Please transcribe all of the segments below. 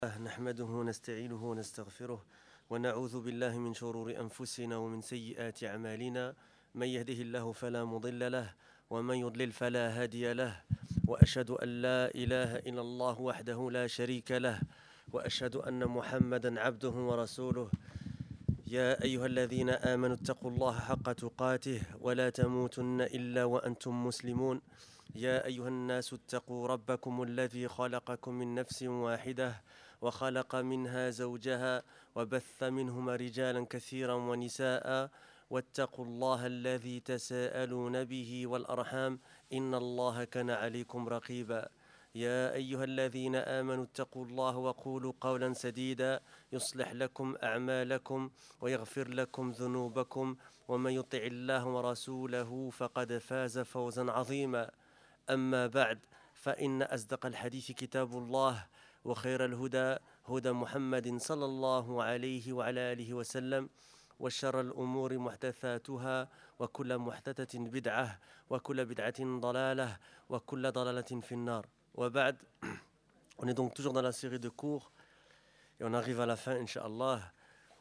نحمده ونستعينه ونستغفره ونعوذ بالله من شرور أنفسنا ومن سيئات أعمالنا من يهده الله فلا مضل له ومن يضلل فلا هادي له وأشهد أن لا إله إلا الله وحده لا شريك له وأشهد أن محمدا عبده ورسوله يا أيها الذين آمنوا اتقوا الله حق تقاته ولا تموتن إلا وأنتم مسلمون يا أيها الناس اتقوا ربكم الذي خلقكم من نفس واحدة وخلق منها زوجها وبث منهما رجالا كثيرا ونساء واتقوا الله الذي تساءلون به والأرحام إن الله كان عليكم رقيبا يا أيها الذين آمنوا اتقوا الله وقولوا قولا سديدا يصلح لكم أعمالكم ويغفر لكم ذنوبكم ومن يطع الله ورسوله فقد فاز فوزا عظيما أما بعد فإن أصدق الحديث كتاب الله وخير الهدى هدى محمد صلى الله عليه وعلى آله وسلم وشر الأمور محدثاتها وكل محدثة بدعة وكل بدعة ضلالة وكل ضلالة في النار وبعد. On est donc toujours dans la série de cours et on arrive à la fin, Inch'Allah.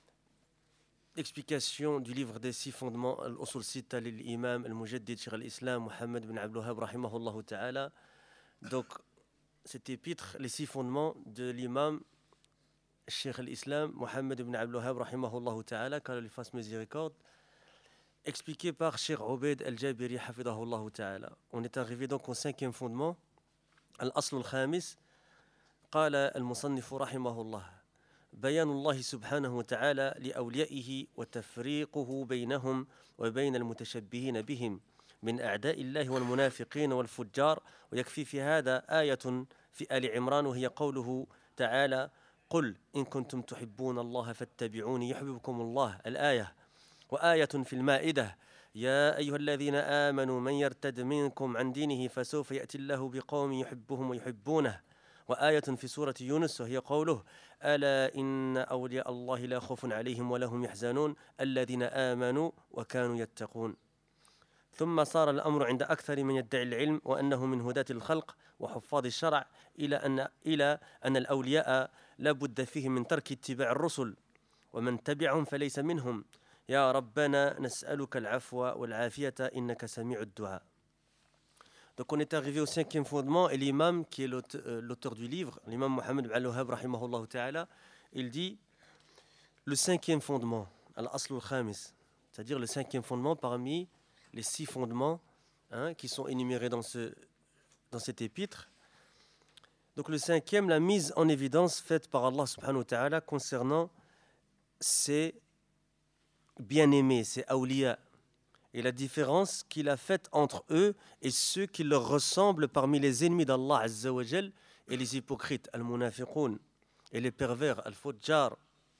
Explication du livre des 6 fondements Al-Usul Sitta l'imam al-Mujaddid Cheikh al-Islam Muhammad bin Abdul Wahhab rahimahullah ta'ala. Donc cet épître, les 6 fondements de l'imam Cheikh al-Islam Muhammad bin Abdul Wahhab rahimahullah ta'ala, qu'Allah lui fasse miséricorde, expliqué par Cheikh Ubayd al-Jabiri hafidahullah ta'ala. On est arrivé donc au 5e fondement, al-Asl al-Khamis. قال المصنف رحمه الله بيان الله سبحانه وتعالى لأوليائه وتفريقه بينهم وبين المتشبهين بهم من أعداء الله والمنافقين والفجار. ويكفي في هذا آية في آل عمران وهي قوله تعالى قل إن كنتم تحبون الله فاتبعوني يحببكم الله الآية. وآية في المائدة يا أيها الذين آمنوا من يرتد منكم عن دينه فسوف يأتي الله بقوم يحبهم ويحبونه. وآية في سورة يونس وهي قوله ألا إن أولياء الله لا خوف عليهم ولا هم يحزنون الذين آمنوا وكانوا يتقون. ثم صار الأمر عند أكثر من يدعي العلم وأنه من هداة الخلق وحفاظ الشرع إلى أن الأولياء لا بد فيهم من ترك اتباع الرسل ومن تبعهم فليس منهم. يا ربنا نسألك العفو والعافية إنك سميع الدعاء. Donc on est arrivé au 5e fondement et l'imam qui est l'auteur du livre, l'imam Muhammad bin Abdul Wahhab rahimahullah ta'ala, il dit le 5e fondement, al-Asl al-Khamis, c'est-à-dire le 5e fondement parmi les 6 fondements qui sont énumérés dans cet épître. Donc le 5e, la mise en évidence faite par Allah subhanahu wa ta'ala concernant ses bien-aimés, ses awliya, et la différence qu'il a faite entre eux et ceux qui leur ressemblent parmi les ennemis d'Allah Azza wa Jal et les hypocrites, al-munafiqoun, et les pervers, al-fujjar.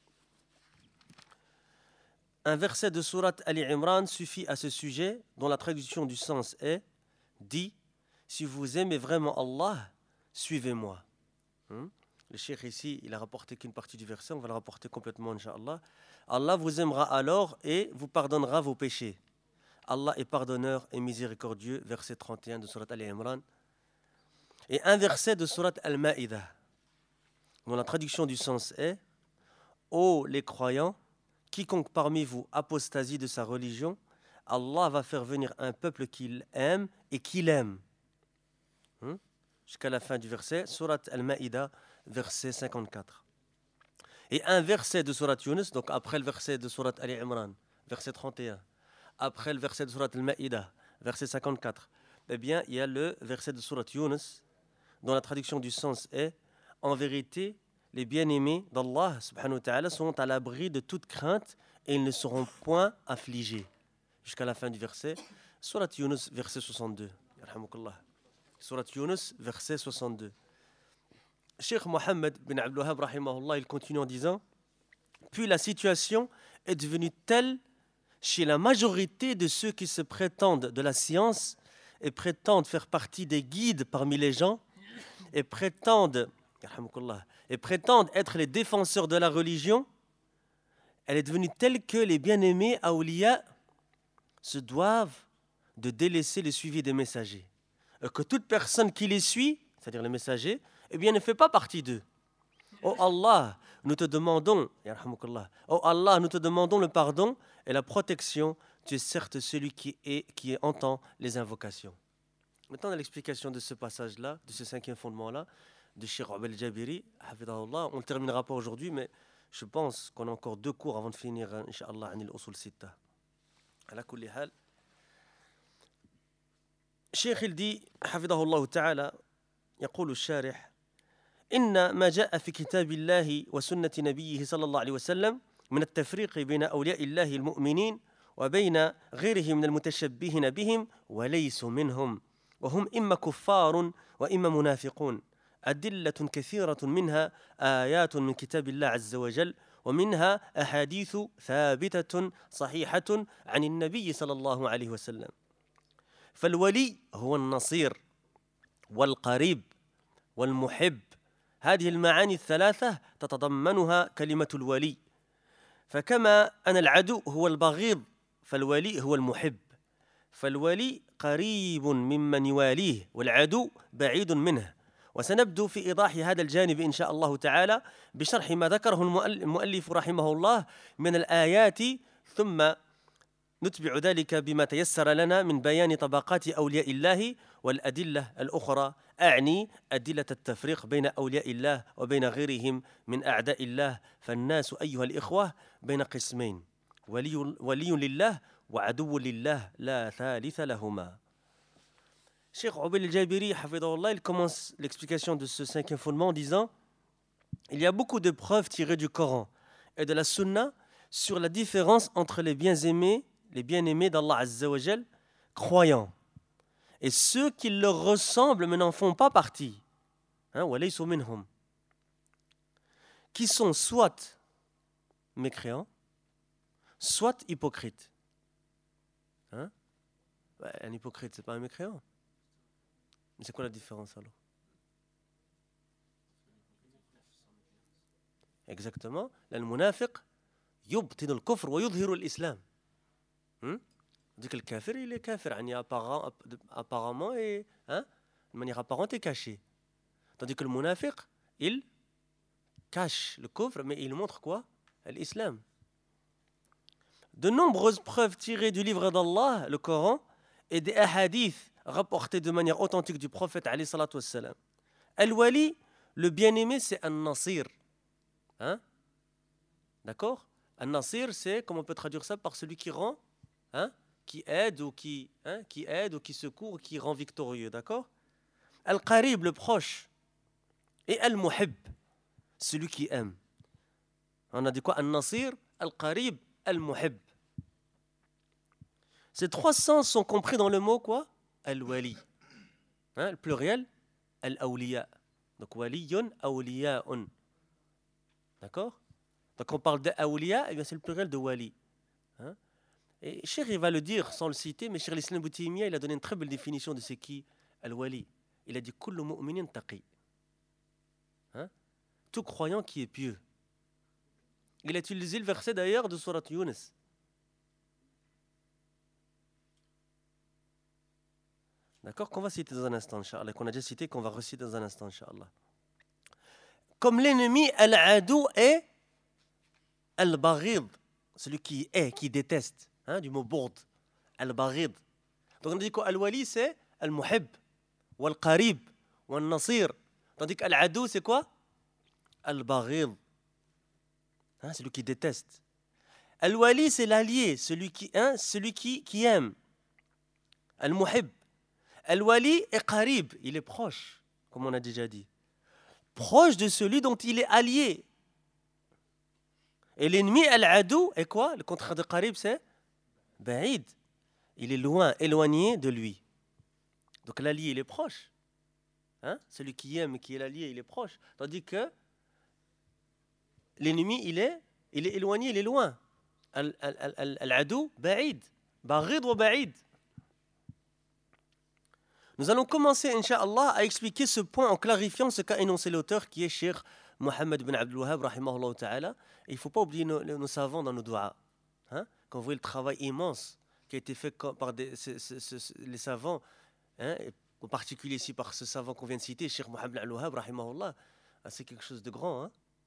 Un verset de sourate Ali Imran suffit à ce sujet, dont la traduction du sens est dit si vous aimez vraiment Allah, suivez-moi. Le cheikh ici, il a rapporté qu'une partie du verset, on va le rapporter complètement, Inch'Allah. Allah vous aimera alors et vous pardonnera vos péchés. Allah est pardonneur et miséricordieux, verset 31 de Surat Al-Imran. Et un verset de Surat Al-Ma'idah, dont la traduction du sens est ô les croyants, quiconque parmi vous apostasie de sa religion, Allah va faire venir un peuple qu'il aime et qu'il aime. Jusqu'à la fin du verset, Surat Al-Ma'idah, verset 54. Et un verset de Surat Yunus, donc après le verset de Surat Al-Imran, verset 31. Après le verset de Surat Al-Ma'idah, verset 54, eh bien, il y a le verset de Surat Yunus, dont la traduction du sens est en vérité, les bien-aimés d'Allah subhanahu wa ta'ala sont à l'abri de toute crainte et ils ne seront point affligés. Jusqu'à la fin du verset, Surat Yunus, verset 62. Surat Yunus, verset 62. Cheikh Mohammed bin Abdul Wahhab rahimahullah, il continue en disant puis la situation est devenue telle chez la majorité de ceux qui se prétendent de la science et prétendent faire partie des guides parmi les gens et prétendent être les défenseurs de la religion, elle est devenue telle que les bien-aimés awliya se doivent de délaisser le suivi des messagers. Et que toute personne qui les suit, c'est-à-dire les messagers, eh bien ne fait pas partie d'eux. Oh Allah, nous te demandons, yarhamukallah, oh Allah, nous te demandons le pardon et la protection. Tu es certes celui qui entend les invocations. Maintenant, dans l'explication de ce passage-là, de ce cinquième fondement-là, de Cheikh Abel Jabiri, hafidahullah, on ne terminera pas aujourd'hui, mais je pense qu'on a encore 2 cours avant de finir, Inch'Allah, Anil Usul Sitta. Ala kulli hal. Cheikh il dit, hafidahullah ta'ala, يقول الشارح إن ما جاء في كتاب الله وسنة نبيه صلى الله عليه وسلم من التفريق بين أولياء الله المؤمنين وبين غيرهم من المتشبهين بهم وليسوا منهم وهم إما كفار وإما منافقون أدلة كثيرة منها آيات من كتاب الله عز وجل ومنها أحاديث ثابتة صحيحة عن النبي صلى الله عليه وسلم فالولي هو النصير والقريب والمحب هذه المعاني الثلاثة تتضمنها كلمة الولي فكما أن العدو هو البغيض فالولي هو المحب فالولي قريب ممن يواليه والعدو بعيد منه وسنبدو في إيضاح هذا الجانب إن شاء الله تعالى بشرح ما ذكره المؤلف رحمه الله من الآيات ثم نتبع ذلك بما تيسر لنا من بيان طبقات أولياء الله والأدلة الأخرى أعني أدلة التفريق بين أولياء الله وبين غيرهم من أعداء الله فالناس أيها الإخوة بين قسمين ولي لله وعدو لله لا ثالث لهما. Cheikh Abel el-Jabiri, hafidahullah, il commence l'explication de ce cinquième fondement en disant il y a beaucoup de preuves tirées du Coran et de la Sunna sur la différence entre les bien-aimés d'Allah Azza wa Jal, croyants, et ceux qui leur ressemblent mais n'en font pas partie, walaysu minhum, qui sont soit mécréants, soit hypocrites. Un hypocrite, c'est pas un mécréant. Mais c'est quoi la différence alors? Exactement. Al-munafiq yubtin al-kufr wa yudhiru al-islam. Donc le kafir, il est kafir, apparemment et de manière apparente et cachée. Tandis que le munafiq, il cache le kufr, mais il montre quoi? L'islam. De nombreuses preuves tirées du livre d'Allah, le Coran, et des hadiths rapportés de manière authentique du prophète alayhi salatu wassalam. Al-Wali, le bien-aimé, c'est un nasir. D'accord? Un nasir, c'est, comment on peut traduire ça, par celui qui rend, qui aide ou qui secourt, ou qui rend victorieux. D'accord? Al-Qarib, le proche. Et Al-Muhib, celui qui aime. On a dit quoi? Al-Nasir, Al-Qarib, Al-Muhib. Ces 3 sens sont compris dans le mot quoi? Al-Wali. Le pluriel, Al-Awliya. Donc, Waliyun, Awliya'un. D'accord? Donc, on parle d'Awliya, et bien c'est le pluriel de Wali. Et Cheikh, il va le dire sans le citer, mais Cheikh l'Islam Ibn Taymiyyah, il a donné une très belle définition de ce qui Al-Wali. Il a dit Kullu mu'minin taqi. Tout croyant qui est pieux. Il a utilisé le verset d'ailleurs de Surat Yunus. D'accord, qu'on va citer dans un instant, Inch'Allah, qu'on a déjà cité, qu'on va reciter dans un instant, Inch'Allah. Comme l'ennemi, al-adou est al-baghid, celui qui déteste, du mot bourd, al-baghid. Donc on dit qu'al-wali, c'est al-muhib, ou al-qarib, ou al-nasir. Tandis qu'al-adou, c'est quoi? Al-baghid, celui qui déteste. Al-wali, c'est l'allié, celui qui aime. Al-muhib. Al-Wali est qarib, il est proche, comme on a déjà dit. Proche de celui dont il est allié. Et l'ennemi, Al-Adou, est quoi? Le contraire de qarib, c'est ba'id. Il est loin, éloigné de lui. Donc l'allié, il est proche. Celui qui aime, qui est l'allié, il est proche. Tandis que l'ennemi, il est éloigné, il est loin. Al-Adou, ba'id. Baghid ou ba'id. Nous allons commencer, Inch'Allah, à expliquer ce point en clarifiant ce qu'a énoncé l'auteur qui est Cheikh Mohammed bin Abdul Wahhab, rahimahullah ta'ala. Et il ne faut pas oublier nos savants dans nos doigts. Quand vous voyez le travail immense qui a été fait par les savants, en particulier ici par ce savant qu'on vient de citer, Cheikh Mohammed bin Abdul Wahhab, rahimahullah, c'est quelque chose de grand.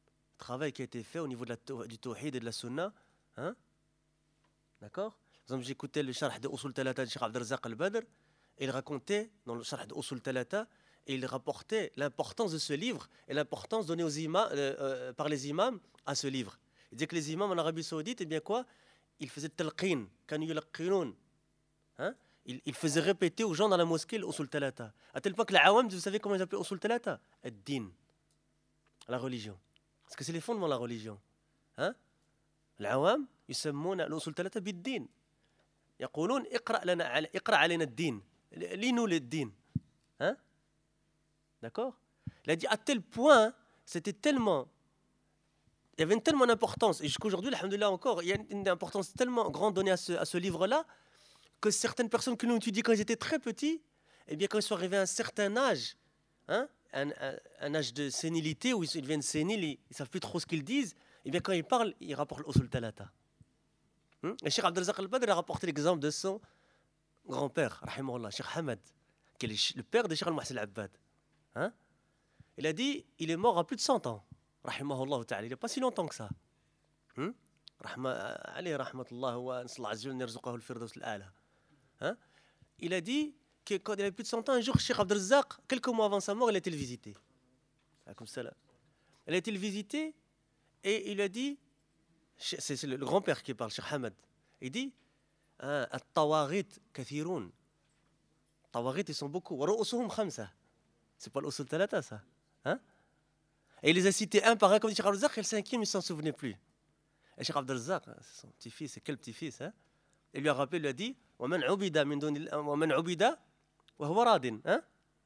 travail qui a été fait au niveau du tawhid et de la sunna. Hein? D'accord? Par exemple, j'écoutais le sharh de Usul Talata de Cheikh Abd al-Razzaq al-Badr, et il racontait dans le sharh de Usul Talata, et il rapportait l'importance de ce livre et l'importance donnée aux imams, par les imams à ce livre. Il disait que les imams en Arabie Saoudite, eh bien quoi? Ils faisaient talqin, kanu yulqinoun. Hein? Il faisait répéter aux gens dans la mosquée l'Usul Talata. À tel point que les awam, vous savez comment ils appelaient Usul Talata? Ad-din, la religion. Parce que c'est les fondements de la religion. Hein? Les awam, يسمون الأصول ثلاثة بالدين. يقولون اقرأ علينا الدين. Lis-nous le din. Hein? D'accord? Il a dit à tel point, c'était tellement, il y avait une tellement d'importance, et jusqu'à aujourd'hui, alhamdoulilah encore, il y a une importance tellement grande donnée à ce livre-là, que certaines personnes qui l'ont étudié quand ils étaient très petits, eh bien quand ils sont arrivés à un certain âge, hein, un âge de sénilité, où ils deviennent séniles, ils ne savent plus trop ce qu'ils disent, eh bien quand ils parlent, ils rapportent l'Usul Talata. Et Cheikh Abd al-Razzaq al-Badr a rapporté l'exemple de son grand-père, rahimahullah, Cheikh Hamad, qui est le père de Cheikh al-Muhsin al-Abbad. Hein? Il a dit, il est mort à plus de 100 ans, rahimahullah ta'ala, il n'y a pas si longtemps que ça. Alayhi rahmatullah wa sallallahu alayhi wa yarzuqahu al-firdaus al-a'la. Hein? Il a dit que quand il avait plus de 100 ans, un jour, Cheikh Abd al-Razzaq, quelques mois avant sa mort, il a été le visiter. Comme ça, là. Il a été le visiter et il a dit, c'est le grand-père qui parle, Cheikh Hamad, il dit, At-tawaghit kathiroun. Tawaghit, ils sont beaucoup. Wa ru'usuhum khamsa. C'est pas l'usul talata, ça. Hein? Et il les a cités un par un, comme dit Cheikh Abd al-Razzaq, et le cinquième, il ne s'en souvenait plus. Et Cheikh Abd al-Razzaq, c'est son petit-fils, c'est quel petit-fils, hein? Il lui a rappelé, il lui a dit, وَمَنْ عُبِدَ وَهُوَ رَادٍ. Hein?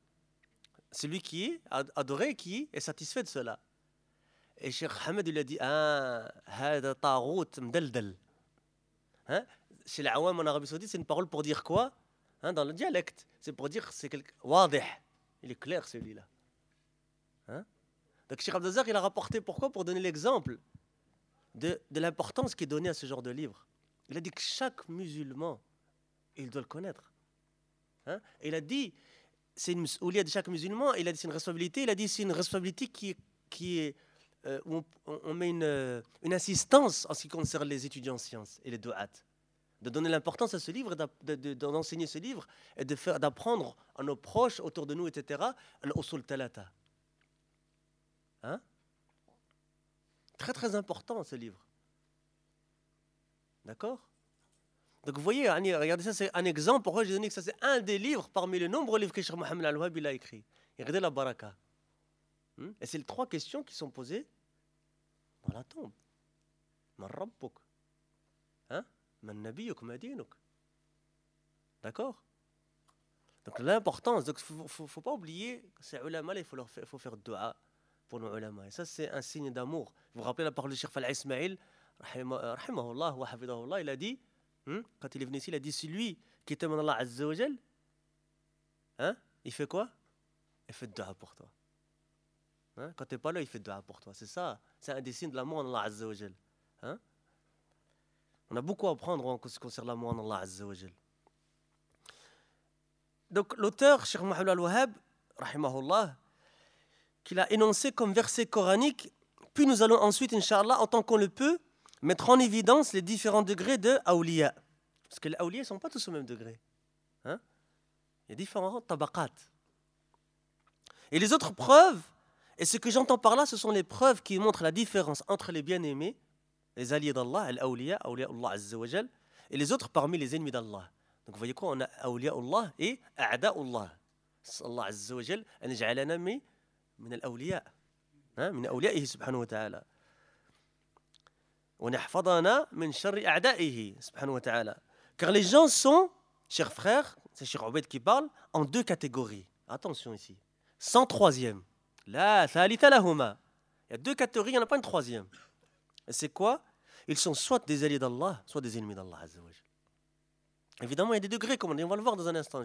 Celui qui est adoré, qui est satisfait de cela. Et Cheikh Hamad lui a dit, هذا طاغوت مدلدل. Hein? Chez les Awam en Arabie Saoudite, c'est une parole pour dire quoi? Hein, dans le dialecte, c'est pour dire c'est quelque wadih. Il est clair celui-là. Hein? Donc Cheikh Abd al-Razzaq, il a rapporté pourquoi? Pour donner l'exemple de l'importance qui est donnée à ce genre de livre. Il a dit que chaque musulman, il doit le connaître. Hein? Et il a dit, c'est une mas'ouliya de chaque musulman, il a dit c'est une responsabilité, il a dit c'est une responsabilité qui est où on met une insistance en ce qui concerne les étudiants en sciences et les du'at. De donner l'importance à ce livre, d'enseigner ce livre et d'apprendre à nos proches autour de nous, etc., al-usul talata. Hein? Très très important ce livre. D'accord? Donc vous voyez, regardez ça, c'est un exemple. Pourquoi j'ai donné que ça c'est un des livres parmi les nombreux livres que Cheikh Mohammed al-Wahhab a écrit. Regardez la baraka. Et c'est les 3 questions qui sont posées dans la tombe. Man rabbuk? Hein? Man nabiyuk ma dinuk? D'accord? Donc l'importance, donc faut pas oublier que ces ulama, il faut faire dua pour nos ulama. Et ça c'est un signe d'amour. Vous vous rappelez la parole de Cheikh Fal Ismail, rahimahullah wa hafidahullah, il a dit, quand il est venu ici, il a dit, celui qui est aimé Allah Azza wa Jal, hein, il fait quoi? Il fait dua pour toi. Hein? Quand tu n'es pas là, il fait dua pour toi. C'est ça, c'est un des signes de l'amour en Allah Azza wa Jal. Hein? On a beaucoup à apprendre en ce qui concerne l'amour en Allah Azza wa Jal. Donc l'auteur, Cheikh Mohammed al-Wahhab, rahimahullah, qu'il a énoncé comme verset coranique, puis nous allons ensuite, Inch'Allah, en tant qu'on le peut, mettre en évidence les différents degrés de awliya. Parce que les awliya ne sont pas tous au même degré. Hein? Il y a différents tabaqat. Et les autres preuves, et ce que j'entends par là, ce sont les preuves qui montrent la différence entre les bien-aimés, les alliés d'Allah, al-awliya, awliya Allah Azza wa Jal, et les autres parmi les ennemis d'Allah. Donc vous voyez quoi? On a awliya Allah et a'da Allah. Allah Azza wa Jal, an ja'alana min al-awliya. من أوليائه سبحانه وتعالى ونحفظنا من شر أعدائه سبحانه وتعالى. Car les gens sont, chers frères, c'est Cheikh Obeid qui parle, en 2 catégories. Attention ici. Sans troisième. La thalitha lahuma. Il y a 2 catégories, il n'y en a pas une troisième. Et c'est quoi? Ils sont soit des alliés d'Allah, soit des ennemis d'Allah Azza wa Jal. Évidemment, il y a des degrés, comme on va le voir dans un instant.